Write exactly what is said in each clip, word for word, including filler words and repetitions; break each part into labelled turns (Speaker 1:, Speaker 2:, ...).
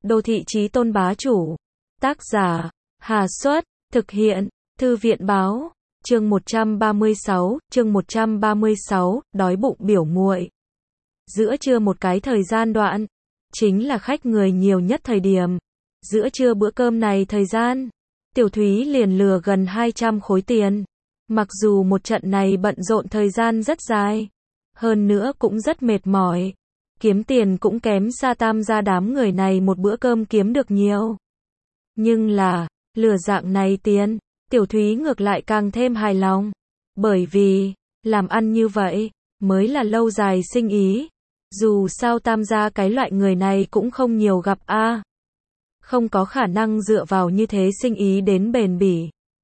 Speaker 1: Đô thị chí tôn bá chủ. Tác giả, Hà Xuất, thực hiện, Thư viện báo, chương một trăm ba mươi sáu, chương một trăm ba mươi sáu, đói bụng biểu muội. Giữa trưa một cái thời gian đoạn, chính là khách người nhiều nhất thời điểm. Giữa trưa bữa cơm này thời gian, Tiểu Thúy liền lừa gần hai trăm khối tiền. Mặc dù một trận này bận rộn thời gian rất dài, hơn nữa cũng rất mệt mỏi. Kiếm tiền cũng kém xa Tam gia đám người này một bữa cơm kiếm được nhiều. Nhưng là, lừa dạng này tiền, Tiểu Thúy ngược lại càng thêm hài lòng. Bởi vì, làm ăn như vậy, mới là lâu dài sinh ý. Dù sao Tam gia cái loại người này cũng không nhiều gặp a, không có khả năng dựa vào như thế sinh ý đến bền bỉ.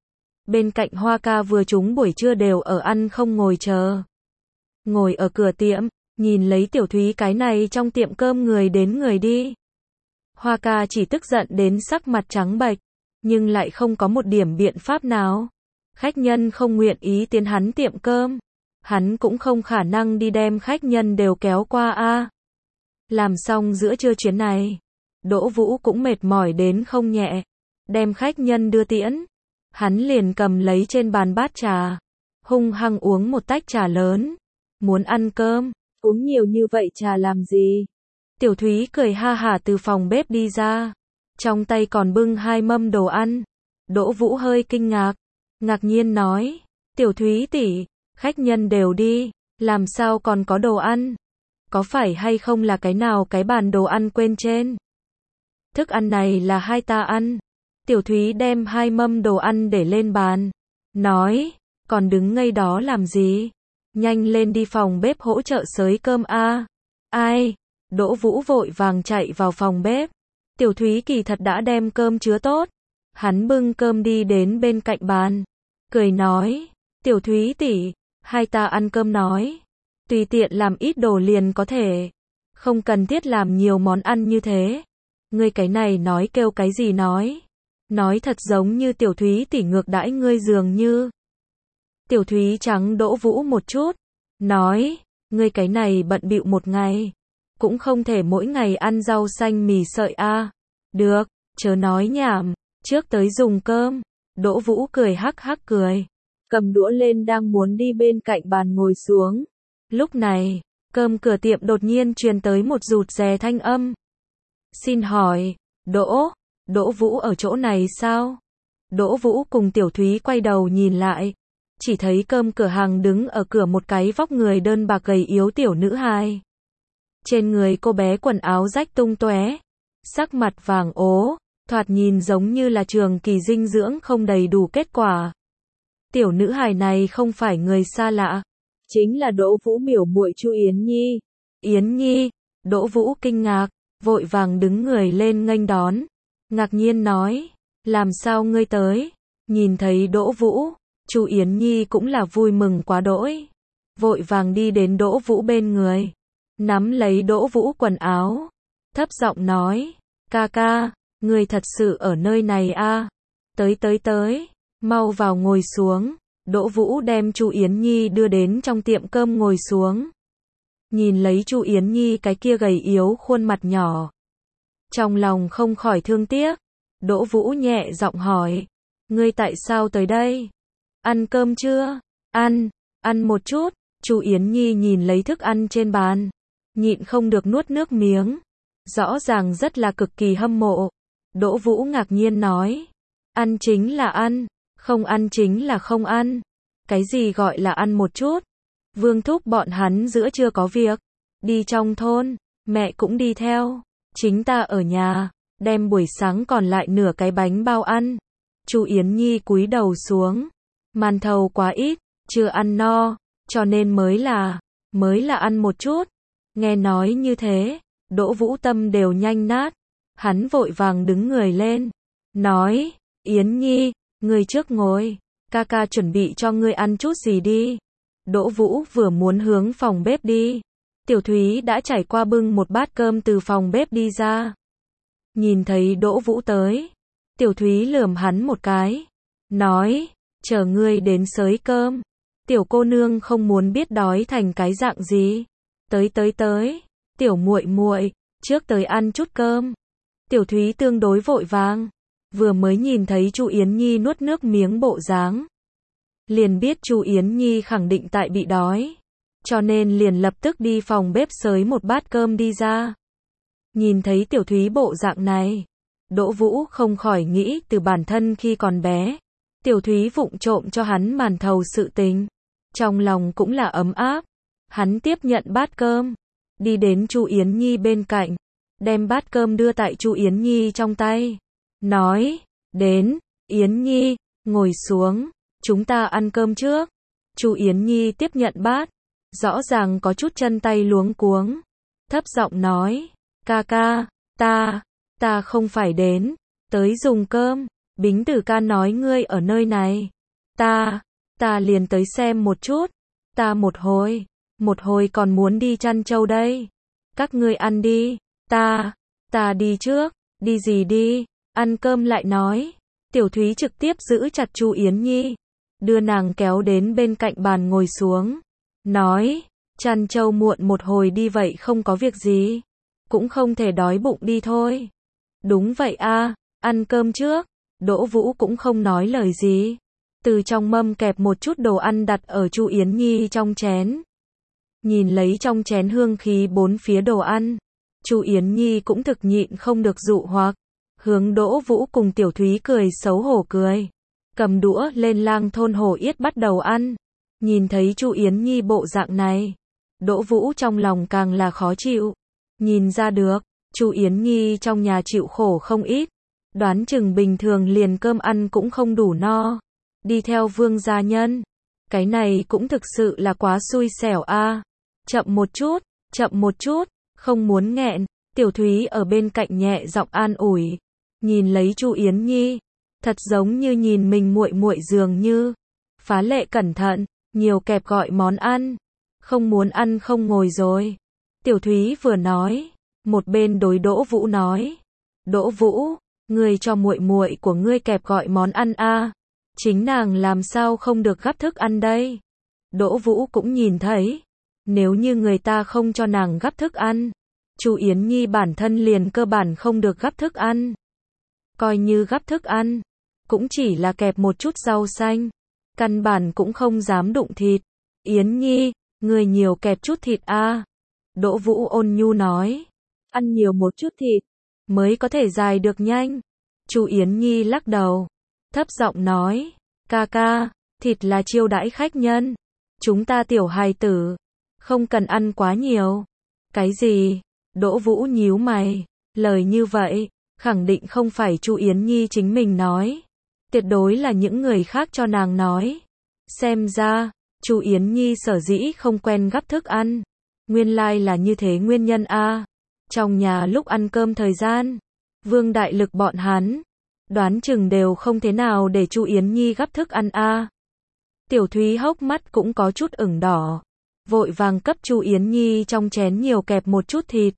Speaker 1: Bên cạnh Hoa ca vừa chúng buổi trưa đều ở ăn không ngồi chờ. Ngồi ở cửa tiệm, nhìn lấy Tiểu Thúy cái này trong tiệm cơm người đến người đi. Hoa ca chỉ tức giận đến sắc mặt trắng bệch, nhưng lại không có một điểm biện pháp nào. Khách nhân không nguyện ý tiến hắn tiệm cơm, hắn cũng không khả năng đi đem khách nhân đều kéo qua a. Làm xong giữa trưa chuyến này, Đỗ Vũ cũng mệt mỏi đến không nhẹ, đem khách nhân đưa tiễn. Hắn liền cầm lấy trên bàn bát trà, hung hăng uống một tách trà lớn. Muốn ăn cơm, uống nhiều như vậy trà làm gì? Tiểu Thúy cười ha hả từ phòng bếp đi ra, trong tay còn bưng hai mâm đồ ăn. Đỗ Vũ hơi kinh ngạc, ngạc nhiên nói, Tiểu Thúy tỷ, khách nhân đều đi, làm sao còn có đồ ăn? Có phải hay không là cái nào cái bàn đồ ăn quên trên? Thức ăn này là hai ta ăn. Tiểu Thúy đem hai mâm đồ ăn để lên bàn, nói, còn đứng ngây đó làm gì? Nhanh lên đi phòng bếp hỗ trợ xới cơm a. Ai? Đỗ Vũ vội vàng chạy vào phòng bếp. Tiểu Thúy kỳ thật đã đem cơm chứa tốt. Hắn bưng cơm đi đến bên cạnh bàn, cười nói, Tiểu Thúy tỷ, hai ta ăn cơm nói, tùy tiện làm ít đồ liền có thể, không cần thiết làm nhiều món ăn như thế. Ngươi cái này nói kêu cái gì nói? Nói thật giống như Tiểu Thúy tỷ ngược đãi ngươi dường như. Tiểu Thúy trắng Đỗ Vũ một chút, nói, ngươi cái này bận bịu một ngày, cũng không thể mỗi ngày ăn rau xanh mì sợi a. Được, chớ nói nhảm, trước tới dùng cơm. Đỗ Vũ cười hắc hắc cười, cầm đũa lên đang muốn đi bên cạnh bàn ngồi xuống. Lúc này, cơm cửa tiệm đột nhiên truyền tới một rụt rè thanh âm. Xin hỏi, Đỗ, Đỗ Vũ ở chỗ này sao? Đỗ Vũ cùng Tiểu Thúy quay đầu nhìn lại, chỉ thấy cơm cửa hàng đứng ở cửa một cái vóc người đơn bạc gầy yếu tiểu nữ hài. Trên người cô bé quần áo rách tung tóe, sắc mặt vàng ố, thoạt nhìn giống như là trường kỳ dinh dưỡng không đầy đủ kết quả. Tiểu nữ hài này không phải người xa lạ, chính là Đỗ Vũ biểu muội Chu Yến Nhi. Yến Nhi, Đỗ Vũ kinh ngạc, vội vàng đứng người lên nghênh đón, ngạc nhiên nói, làm sao ngươi tới? Nhìn thấy Đỗ Vũ, Chu Yến Nhi cũng là vui mừng quá đỗi, vội vàng đi đến Đỗ Vũ bên người, nắm lấy Đỗ Vũ quần áo, thấp giọng nói, ca ca, ngươi thật sự ở nơi này a? Tới tới tới, mau vào ngồi xuống. Đỗ Vũ đem Chu Yến Nhi đưa đến trong tiệm cơm ngồi xuống. Nhìn lấy Chu Yến Nhi cái kia gầy yếu khuôn mặt nhỏ, trong lòng không khỏi thương tiếc. Đỗ Vũ nhẹ giọng hỏi, ngươi tại sao tới đây? Ăn cơm chưa? Ăn, ăn một chút. Chu Yến Nhi nhìn lấy thức ăn trên bàn, nhịn không được nuốt nước miếng, rõ ràng rất là cực kỳ hâm mộ. Đỗ Vũ ngạc nhiên nói, ăn chính là ăn, không ăn chính là không ăn. Cái gì gọi là ăn một chút? Vương thúc bọn hắn giữa trưa có việc, đi trong thôn, mẹ cũng đi theo, chính ta ở nhà, đem buổi sáng còn lại nửa cái bánh bao ăn. Chu Yến Nhi cúi đầu xuống, màn thầu quá ít, chưa ăn no, cho nên mới là, mới là ăn một chút. Nghe nói như thế, Đỗ Vũ tâm đều nhanh nát, hắn vội vàng đứng người lên, nói, Yến Nhi, ngươi trước ngồi, ca ca chuẩn bị cho ngươi ăn chút gì đi. Đỗ Vũ vừa muốn hướng phòng bếp đi, Tiểu Thúy đã trải qua bưng một bát cơm từ phòng bếp đi ra. Nhìn thấy Đỗ Vũ tới, Tiểu Thúy lườm hắn một cái, nói, chờ ngươi đến xới cơm. Tiểu cô nương không muốn biết đói thành cái dạng gì. Tới tới tới, tiểu muội muội, trước tới ăn chút cơm. Tiểu Thúy tương đối vội vàng, vừa mới nhìn thấy Chu Yến Nhi nuốt nước miếng bộ dáng, liền biết Chu Yến Nhi khẳng định tại bị đói, cho nên liền lập tức đi phòng bếp xới một bát cơm đi ra. Nhìn thấy Tiểu Thúy bộ dạng này, Đỗ Vũ không khỏi nghĩ từ bản thân khi còn bé, Tiểu Thúy vụng trộm cho hắn màn thầu sự tình, trong lòng cũng là ấm áp. Hắn tiếp nhận bát cơm, đi đến Chu Yến Nhi bên cạnh, đem bát cơm đưa tại Chu Yến Nhi trong tay, nói, đến, Yến Nhi, ngồi xuống, chúng ta ăn cơm trước. Chu Yến Nhi tiếp nhận bát, rõ ràng có chút chân tay luống cuống, thấp giọng nói, ca ca, ta, ta không phải đến, tới dùng cơm, Bính Tử ca nói ngươi ở nơi này, ta, ta liền tới xem một chút, ta một hồi, một hồi còn muốn đi chăn trâu đây, các ngươi ăn đi, ta, ta đi trước, đi gì đi, ăn cơm lại nói. Tiểu Thúy trực tiếp giữ chặt Chu Yến Nhi, đưa nàng kéo đến bên cạnh bàn ngồi xuống, nói, chăn trâu muộn một hồi đi vậy không có việc gì, cũng không thể đói bụng đi thôi. Đúng vậy a, ăn cơm trước. Đỗ Vũ cũng không nói lời gì, từ trong mâm kẹp một chút đồ ăn đặt ở Chu Yến Nhi trong chén. Nhìn lấy trong chén hương khí bốn phía đồ ăn, Chu Yến Nhi cũng thực nhịn không được dụ hoặc, hướng Đỗ Vũ cùng Tiểu Thúy cười xấu hổ cười, cầm đũa lên Lang Thôn Hổ Yết bắt đầu ăn. Nhìn thấy Chu Yến Nhi bộ dạng này, Đỗ Vũ trong lòng càng là khó chịu, nhìn ra được, Chu Yến Nhi trong nhà chịu khổ không ít, đoán chừng bình thường liền cơm ăn cũng không đủ no, đi theo Vương gia nhân, cái này cũng thực sự là quá xui xẻo a. Chậm một chút, chậm một chút, không muốn nghẹn. Tiểu Thúy ở bên cạnh nhẹ giọng an ủi, nhìn lấy Chu Yến Nhi, thật giống như nhìn mình muội muội dường như, phá lệ cẩn thận, nhiều kẹp gọi món ăn, không muốn ăn không ngồi rồi. Tiểu Thúy vừa nói, một bên đối Đỗ Vũ nói, Đỗ Vũ, ngươi cho muội muội của ngươi kẹp gọi món ăn a, chính nàng làm sao không được gắp thức ăn đây. Đỗ Vũ cũng nhìn thấy, nếu như người ta không cho nàng gắp thức ăn, Chu Yến Nhi bản thân liền cơ bản không được gắp thức ăn. Coi như gắp thức ăn, cũng chỉ là kẹp một chút rau xanh, căn bản cũng không dám đụng thịt. Yến Nhi, người nhiều kẹp chút thịt a. Đỗ Vũ ôn nhu nói, ăn nhiều một chút thịt, mới có thể dài được nhanh. Chu Yến Nhi lắc đầu, thấp giọng nói, ca ca, thịt là chiêu đãi khách nhân, chúng ta tiểu hài tử, không cần ăn quá nhiều. Cái gì? Đỗ Vũ nhíu mày, lời như vậy, khẳng định không phải Chu Yến Nhi chính mình nói, tuyệt đối là những người khác cho nàng nói. Xem ra, Chu Yến Nhi sở dĩ không quen gắp thức ăn, nguyên lai là như thế nguyên nhân a. Trong nhà lúc ăn cơm thời gian, Vương Đại Lực bọn hắn, đoán chừng đều không thế nào để Chu Yến Nhi gắp thức ăn a. Tiểu Thúy hốc mắt cũng có chút ửng đỏ, vội vàng cấp Chu Yến Nhi trong chén nhiều kẹp một chút thịt.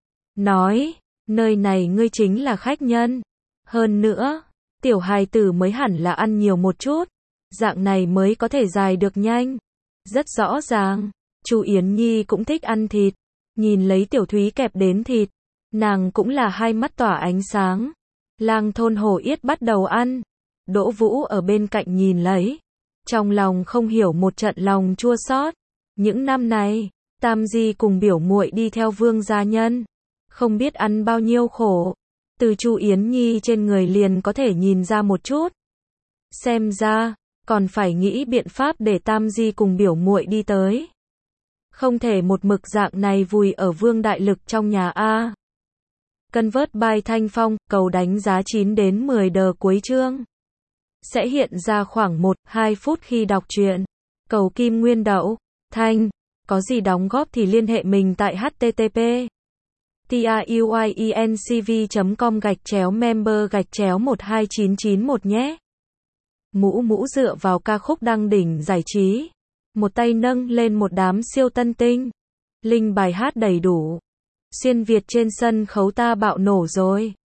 Speaker 1: Nói, nơi này ngươi chính là khách nhân. Hơn nữa, tiểu hài tử mới hẳn là ăn nhiều một chút, dạng này mới có thể dài được nhanh. Rất rõ ràng, Chu Yến Nhi cũng thích ăn thịt. Nhìn lấy Tiểu Thúy kẹp đến thịt, nàng cũng là hai mắt tỏa ánh sáng. Lang Thôn Hổ Yết bắt đầu ăn. Đỗ Vũ ở bên cạnh nhìn lấy, trong lòng không hiểu một trận lòng chua xót. Những năm này, Tam Di cùng biểu muội đi theo Vương gia nhân, không biết ăn bao nhiêu khổ, từ Chu Yến Nhi trên người liền có thể nhìn ra một chút. Xem ra, còn phải nghĩ biện pháp để Tam Di cùng biểu muội đi tới. Không thể một mực dạng này vùi ở Vương Đại Lực trong nhà a. Convert by Thanh Phong, cầu đánh giá chín đến mười đờ cuối chương. Sẽ hiện ra khoảng một đến hai phút khi đọc truyện. Cầu Kim Nguyên Đậu, Thanh, có gì đóng góp thì liên hệ mình tại http truyencv chấm com gạch chéo member gạch chéo một hai chín chín một nhé. Mũ Mũ dựa vào ca khúc đăng đỉnh giải trí, một tay nâng lên một đám siêu tân tinh. Linh bài hát đầy đủ. Xuyên Việt trên sân khấu ta bạo nổ rồi.